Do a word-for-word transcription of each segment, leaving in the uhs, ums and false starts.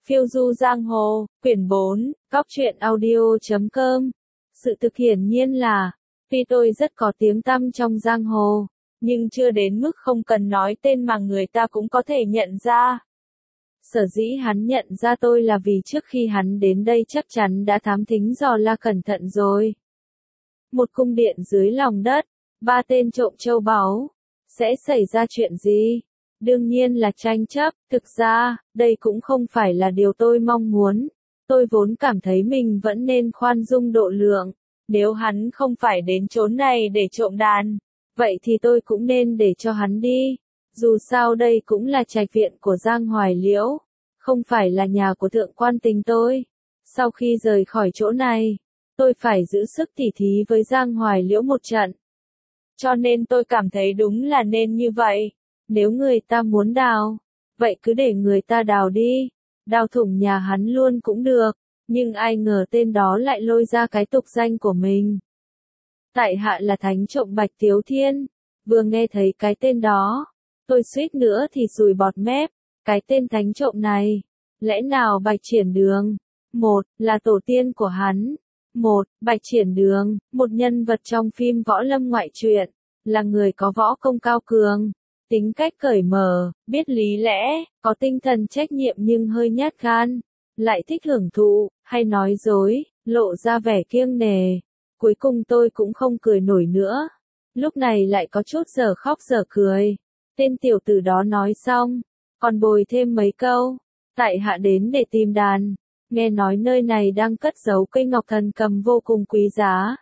Phiêu du giang hồ, quyển bốn, góc truyện audio chấm com. Sự thực hiển nhiên là, tuy tôi rất có tiếng tăm trong giang hồ, nhưng chưa đến mức không cần nói tên mà người ta cũng có thể nhận ra. Sở dĩ hắn nhận ra tôi là vì trước khi hắn đến đây chắc chắn đã thám thính dò la cẩn thận rồi. Một cung điện dưới lòng đất, ba tên trộm châu báu, sẽ xảy ra chuyện gì? Đương nhiên là tranh chấp, thực ra, đây cũng không phải là điều tôi mong muốn. Tôi vốn cảm thấy mình vẫn nên khoan dung độ lượng. Nếu hắn không phải đến chốn này để trộm đàn, vậy thì tôi cũng nên để cho hắn đi. Dù sao đây cũng là trạch viện của Giang Hoài Liễu, không phải là nhà của thượng quan tình tôi. Sau khi rời khỏi chỗ này, tôi phải giữ sức tỉ thí với Giang Hoài Liễu một trận. Cho nên tôi cảm thấy đúng là nên như vậy. Nếu người ta muốn đào, vậy cứ để người ta đào đi. Đào thủng nhà hắn luôn cũng được. Nhưng ai ngờ tên đó lại lôi ra cái tục danh của mình. Tại hạ là thánh trộm Bạch Tiếu Thiên. Vừa nghe thấy cái tên đó, tôi suýt nữa thì sùi bọt mép. Cái tên thánh trộm này, lẽ nào Bạch Triển Đường? Một, là tổ tiên của hắn. Một, Bạch Triển Đường, một nhân vật trong phim võ lâm ngoại truyện, là người có võ công cao cường, tính cách cởi mở, biết lý lẽ, có tinh thần trách nhiệm nhưng hơi nhát gan, lại thích hưởng thụ, hay nói dối, lộ ra vẻ kiêng nề. Cuối cùng tôi cũng không cười nổi nữa. Lúc này lại có chút giờ khóc giờ cười. Tên tiểu tử đó nói xong, còn bồi thêm mấy câu. Tại hạ đến để tìm đàn. Nghe nói nơi này đang cất giấu cây ngọc thần cầm vô cùng quý giá.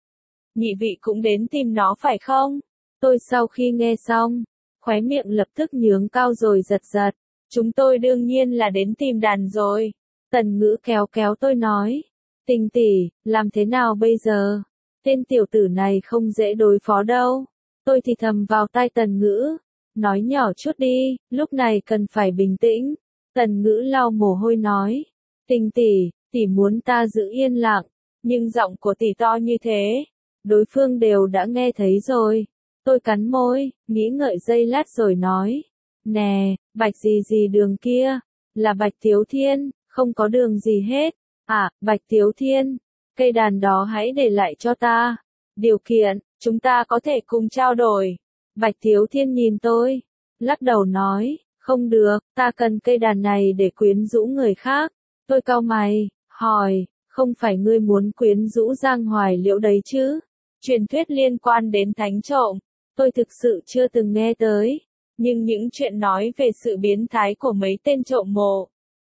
Nhị vị cũng đến tìm nó phải không? Tôi sau khi nghe xong, khóe miệng lập tức nhướng cao rồi giật giật. Chúng tôi đương nhiên là đến tìm đàn rồi. Tần Ngữ kéo kéo tôi nói. Tình tỷ, làm thế nào bây giờ? Tên tiểu tử này không dễ đối phó đâu. Tôi thì thầm vào tai Tần Ngữ. Nói nhỏ chút đi, lúc này cần phải bình tĩnh. Tần Ngữ lau mồ hôi nói. Tình tỷ, tỷ muốn ta giữ yên lặng. Nhưng giọng của tỷ to như thế, đối phương đều đã nghe thấy rồi. Tôi cắn môi, nghĩ ngợi giây lát rồi nói. Nè, Bạch gì gì đường kia, là Bạch Tiếu Thiên, không có đường gì hết. À, Bạch Tiếu Thiên, cây đàn đó hãy để lại cho ta. Điều kiện, chúng ta có thể cùng trao đổi. Bạch Tiếu Thiên nhìn tôi, lắc đầu nói, không được, ta cần cây đàn này để quyến rũ người khác. Tôi cau mày, hỏi, không phải ngươi muốn quyến rũ Giang Hoài Liễu đấy chứ? Truyền thuyết liên quan đến thánh trộm, tôi thực sự chưa từng nghe tới. Nhưng những chuyện nói về sự biến thái của mấy tên trộm mộ,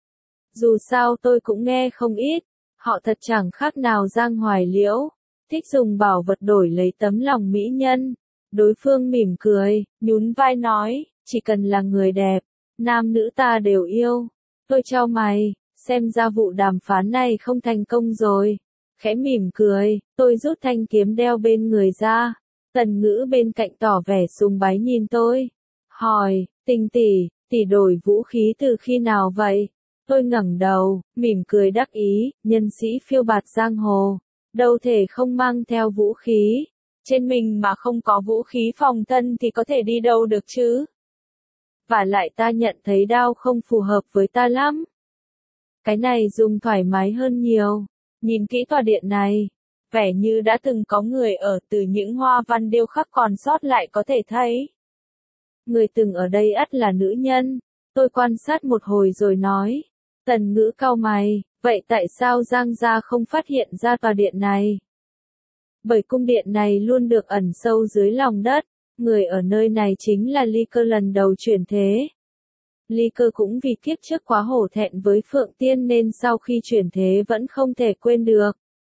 dù sao tôi cũng nghe không ít. Họ thật chẳng khác nào Giang Hoài Liễu, thích dùng bảo vật đổi lấy tấm lòng mỹ nhân. Đối phương mỉm cười, nhún vai nói, chỉ cần là người đẹp, nam nữ ta đều yêu. Tôi chau mày, xem ra vụ đàm phán này không thành công rồi. Khẽ mỉm cười, tôi rút thanh kiếm đeo bên người ra. Tần Ngữ bên cạnh tỏ vẻ sùng bái nhìn tôi. Hỏi, Tình tỷ, tỷ đổi vũ khí từ khi nào vậy? Tôi ngẩng đầu, mỉm cười đắc ý, nhân sĩ phiêu bạt giang hồ, đâu thể không mang theo vũ khí. Trên mình mà không có vũ khí phòng thân thì có thể đi đâu được chứ? Và lại ta nhận thấy đao không phù hợp với ta lắm. Cái này dùng thoải mái hơn nhiều. Nhìn kỹ tòa điện này, vẻ như đã từng có người ở, từ những hoa văn điêu khắc còn sót lại có thể thấy. Người từng ở đây ắt là nữ nhân. Tôi quan sát một hồi rồi nói. Tần Ngữ cau mày, vậy tại sao Giang gia không phát hiện ra tòa điện này? Bởi cung điện này luôn được ẩn sâu dưới lòng đất. Người ở nơi này chính là Ly Cơ lần đầu chuyển thế. Ly Cơ cũng vì kiếp trước quá hổ thẹn với Phượng Tiên nên sau khi chuyển thế vẫn không thể quên được.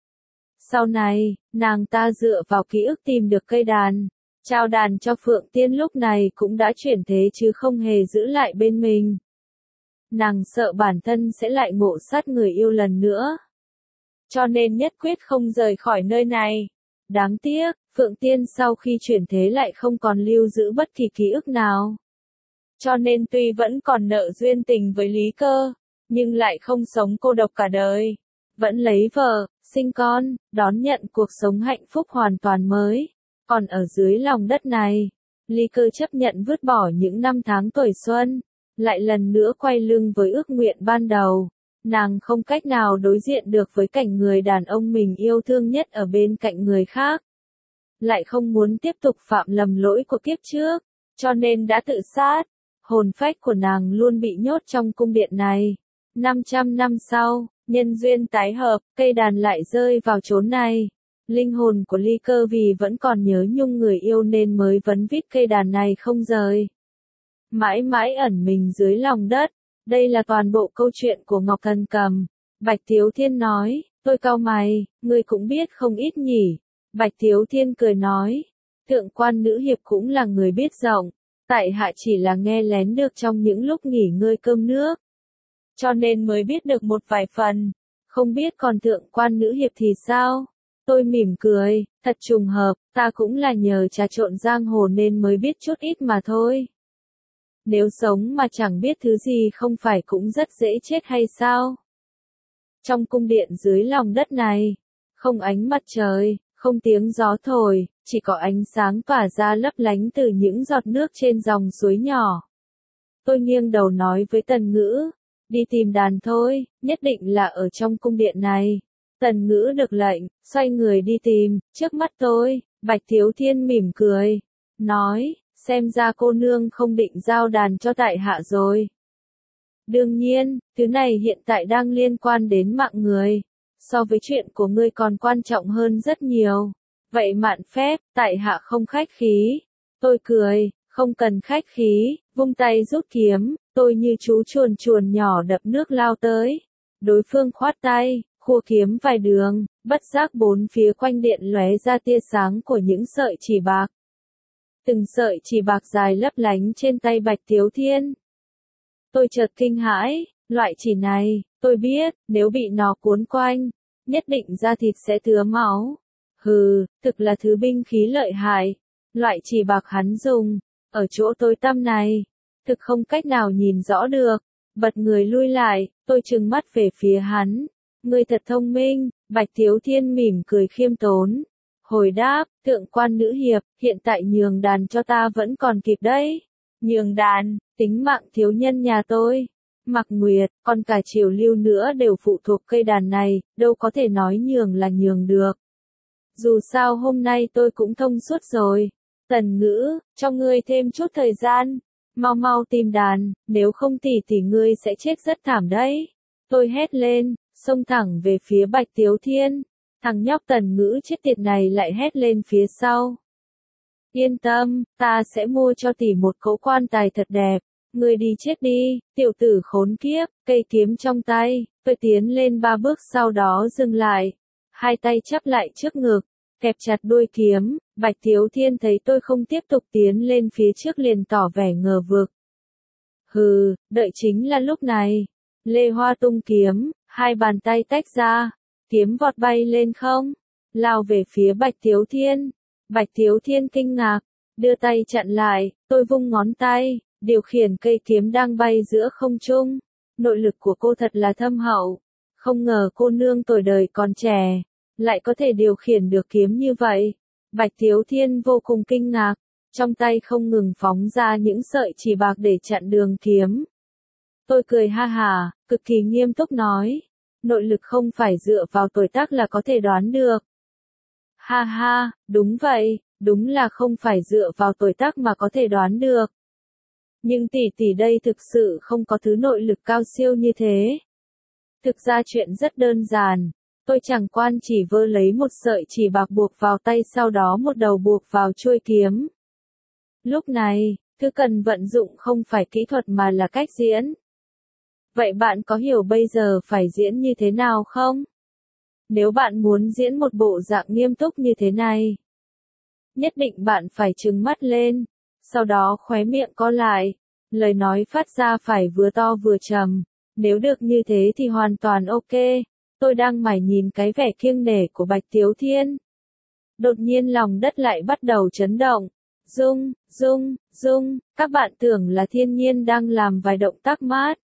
Sau này, nàng ta dựa vào ký ức tìm được cây đàn, trao đàn cho Phượng Tiên, lúc này cũng đã chuyển thế chứ không hề giữ lại bên mình. Nàng sợ bản thân sẽ lại ngộ sát người yêu lần nữa, cho nên nhất quyết không rời khỏi nơi này. Đáng tiếc, Phượng Tiên sau khi chuyển thế lại không còn lưu giữ bất kỳ ký ức nào. Cho nên tuy vẫn còn nợ duyên tình với Lý Cơ, nhưng lại không sống cô độc cả đời. Vẫn lấy vợ, sinh con, đón nhận cuộc sống hạnh phúc hoàn toàn mới. Còn ở dưới lòng đất này, Ly Cơ chấp nhận vứt bỏ những năm tháng tuổi xuân, lại lần nữa quay lưng với ước nguyện ban đầu. Nàng không cách nào đối diện được với cảnh người đàn ông mình yêu thương nhất ở bên cạnh người khác. Lại không muốn tiếp tục phạm lầm lỗi của kiếp trước, cho nên đã tự sát. Hồn phách của nàng luôn bị nhốt trong cung điện này. năm trăm năm sau, nhân duyên tái hợp, cây đàn lại rơi vào chốn này. Linh hồn của Ly Cơ vì vẫn còn nhớ nhung người yêu nên mới vấn vít cây đàn này không rời. Mãi mãi ẩn mình dưới lòng đất. Đây là toàn bộ câu chuyện của Ngọc Thần Cầm. Bạch Tiếu Thiên nói, tôi cau mày, ngươi cũng biết không ít nhỉ. Bạch Tiếu Thiên cười nói, Thượng quan nữ hiệp cũng là người biết rộng. Tại hạ chỉ là nghe lén được trong những lúc nghỉ ngơi cơm nước. Cho nên mới biết được một vài phần. Không biết còn thượng quan nữ hiệp thì sao? Tôi mỉm cười, thật trùng hợp, ta cũng là nhờ trà trộn giang hồ nên mới biết chút ít mà thôi. Nếu sống mà chẳng biết thứ gì không phải cũng rất dễ chết hay sao? Trong cung điện dưới lòng đất này, không ánh mặt trời, không tiếng gió thổi, chỉ có ánh sáng tỏa ra lấp lánh từ những giọt nước trên dòng suối nhỏ. Tôi nghiêng đầu nói với Tần Ngữ, đi tìm đàn thôi, nhất định là ở trong cung điện này. Tần Ngữ được lệnh, xoay người đi tìm, trước mắt tôi, Bạch Tiếu Thiên mỉm cười, nói, xem ra cô nương không định giao đàn cho tại hạ rồi. Đương nhiên, thứ này hiện tại đang liên quan đến mạng người, so với chuyện của ngươi còn quan trọng hơn rất nhiều. Vậy mạn phép, tại hạ không khách khí. Tôi cười, không cần khách khí, vung tay rút kiếm, tôi như chú chuồn chuồn nhỏ đập nước lao tới. Đối phương khoát tay, khua kiếm vài đường, bất giác bốn phía quanh điện lóe ra tia sáng của những sợi chỉ bạc. Từng sợi chỉ bạc dài lấp lánh trên tay Bạch Tiếu Thiên. Tôi chợt kinh hãi, loại chỉ này, tôi biết, nếu bị nó cuốn quanh, nhất định da thịt sẽ thứa máu. Hừ, thực là thứ binh khí lợi hại. Loại chỉ bạc hắn dùng, ở chỗ tối tăm này, thực không cách nào nhìn rõ được. Bật người lui lại, tôi trừng mắt về phía hắn. Ngươi thật thông minh, Bạch Tiếu Thiên mỉm cười khiêm tốn. Hồi đáp, thượng quan nữ hiệp, hiện tại nhường đàn cho ta vẫn còn kịp đấy. Nhường đàn, tính mạng thiếu nhân nhà tôi. Mạc Nguyệt, còn cả Triều Lưu nữa đều phụ thuộc cây đàn này, đâu có thể nói nhường là nhường được. Dù sao hôm nay tôi cũng thông suốt rồi. Tần Ngữ, cho ngươi thêm chút thời gian. Mau mau tìm đàn, nếu không thì thì ngươi sẽ chết rất thảm đấy. Tôi hét lên, xông thẳng về phía Bạch Tiếu Thiên. Thằng nhóc Tần Ngữ chết tiệt này lại hét lên phía sau. Yên tâm, ta sẽ mua cho tỷ một cỗ quan tài thật đẹp. Ngươi đi chết đi, tiểu tử khốn kiếp, cây kiếm trong tay, tôi tiến lên ba bước sau đó dừng lại. Hai tay chắp lại trước ngực, kẹp chặt đuôi kiếm, Bạch Tiếu Thiên thấy tôi không tiếp tục tiến lên phía trước liền tỏ vẻ ngờ vực. Hừ, đợi chính là lúc này. Lê Hoa tung kiếm, hai bàn tay tách ra, kiếm vọt bay lên không, lao về phía Bạch Tiếu Thiên. Bạch Tiếu Thiên kinh ngạc, đưa tay chặn lại, tôi vung ngón tay, điều khiển cây kiếm đang bay giữa không trung. Nội lực của cô thật là thâm hậu, không ngờ cô nương tuổi đời còn trẻ, lại có thể điều khiển được kiếm như vậy. Bạch Tiếu Thiên vô cùng kinh ngạc, trong tay không ngừng phóng ra những sợi chỉ bạc để chặn đường kiếm. Tôi cười ha hả, cực kỳ nghiêm túc nói, nội lực không phải dựa vào tuổi tác là có thể đoán được. Ha ha, đúng vậy, đúng là không phải dựa vào tuổi tác mà có thể đoán được. Nhưng tỷ tỷ đây thực sự không có thứ nội lực cao siêu như thế. Thực ra chuyện rất đơn giản, tôi chẳng quan chỉ vơ lấy một sợi chỉ bạc buộc vào tay sau đó một đầu buộc vào chuôi kiếm. Lúc này, thứ cần vận dụng không phải kỹ thuật mà là cách diễn. Vậy bạn có hiểu bây giờ phải diễn như thế nào không? Nếu bạn muốn diễn một bộ dạng nghiêm túc như thế này, nhất định bạn phải trừng mắt lên, sau đó khóe miệng co lại, lời nói phát ra phải vừa to vừa trầm. Nếu được như thế thì hoàn toàn ok. Tôi đang mải nhìn cái vẻ kiêng nể của Bạch Tiếu Thiên. Đột nhiên lòng đất lại bắt đầu chấn động. Rung, rung, rung, các bạn tưởng là thiên nhiên đang làm vài động tác mát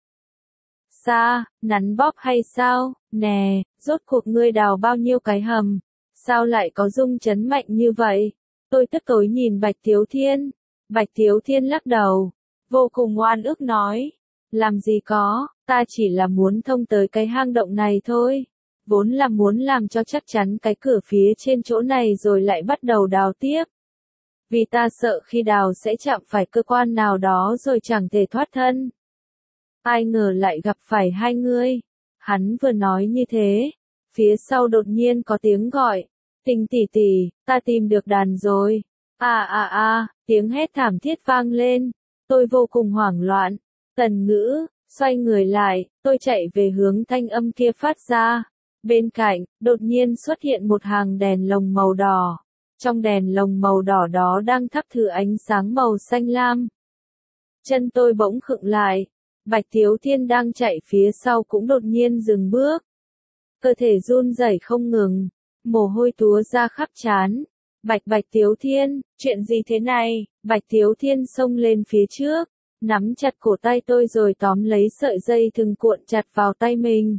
xa, nắn bóp hay sao? Nè, rốt cuộc ngươi đào bao nhiêu cái hầm? Sao lại có rung chấn mạnh như vậy? Tôi tức tối nhìn Bạch Tiếu Thiên. Bạch Tiếu Thiên lắc đầu, vô cùng oan ức nói, Làm gì có, ta chỉ là muốn thông tới cái hang động này thôi. Vốn là muốn làm cho chắc chắn cái cửa phía trên chỗ này rồi lại bắt đầu đào tiếp. Vì ta sợ khi đào sẽ chạm phải cơ quan nào đó rồi chẳng thể thoát thân. Ai ngờ lại gặp phải hai ngươi. Hắn vừa nói như thế, phía sau đột nhiên có tiếng gọi. Tình tỷ tỷ, ta tìm được đàn rồi. À à à, tiếng hét thảm thiết vang lên. Tôi vô cùng hoảng loạn. Tần Ngữ, xoay người lại, tôi chạy về hướng thanh âm kia phát ra. Bên cạnh, đột nhiên xuất hiện một hàng đèn lồng màu đỏ. Trong đèn lồng màu đỏ đó đang thắp thử ánh sáng màu xanh lam. Chân tôi bỗng khựng lại. Bạch Thiếu Thiên đang chạy phía sau cũng đột nhiên dừng bước. Cơ thể run rẩy không ngừng. Mồ hôi túa ra khắp trán. Bạch Bạch Thiếu Thiên, chuyện gì thế này? Bạch Thiếu Thiên xông lên phía trước, nắm chặt cổ tay tôi rồi tóm lấy sợi dây thừng cuộn chặt vào tay mình.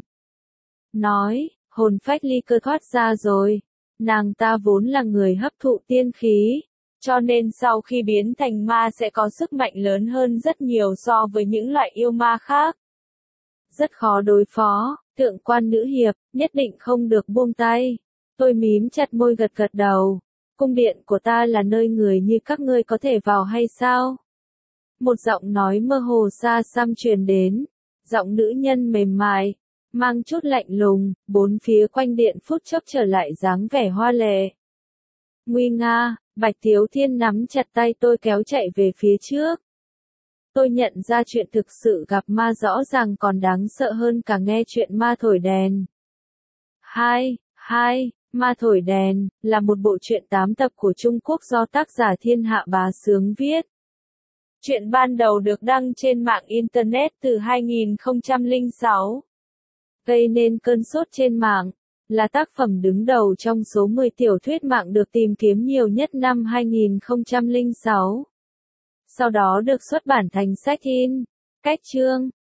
Nói, hồn phách ly cơ thoát ra rồi. Nàng ta vốn là người hấp thụ tiên khí, cho nên sau khi biến thành ma sẽ có sức mạnh lớn hơn rất nhiều so với những loại yêu ma khác. Rất khó đối phó, Thượng quan nữ hiệp, nhất định không được buông tay. Tôi mím chặt môi gật gật đầu. Cung điện của ta là nơi người như các ngươi có thể vào hay sao? Một giọng nói mơ hồ xa xăm truyền đến. Giọng nữ nhân mềm mại, mang chút lạnh lùng, bốn phía quanh điện phút chốc trở lại dáng vẻ hoa lệ. Nguy nga, Bạch Thiếu Thiên nắm chặt tay tôi kéo chạy về phía trước. Tôi nhận ra chuyện thực sự gặp ma rõ ràng còn đáng sợ hơn cả nghe chuyện ma thổi đèn. Hai, hai, Ma thổi đèn, là một bộ truyện tám tập của Trung Quốc do tác giả Thiên Hạ Bá Sướng viết. Truyện ban đầu được đăng trên mạng Internet từ hai nghìn không trăm lẻ sáu. Gây nên cơn sốt trên mạng, là tác phẩm đứng đầu trong số mười tiểu thuyết mạng được tìm kiếm nhiều nhất năm hai nghìn không trăm lẻ sáu. Sau đó được xuất bản thành sách in, cách chương,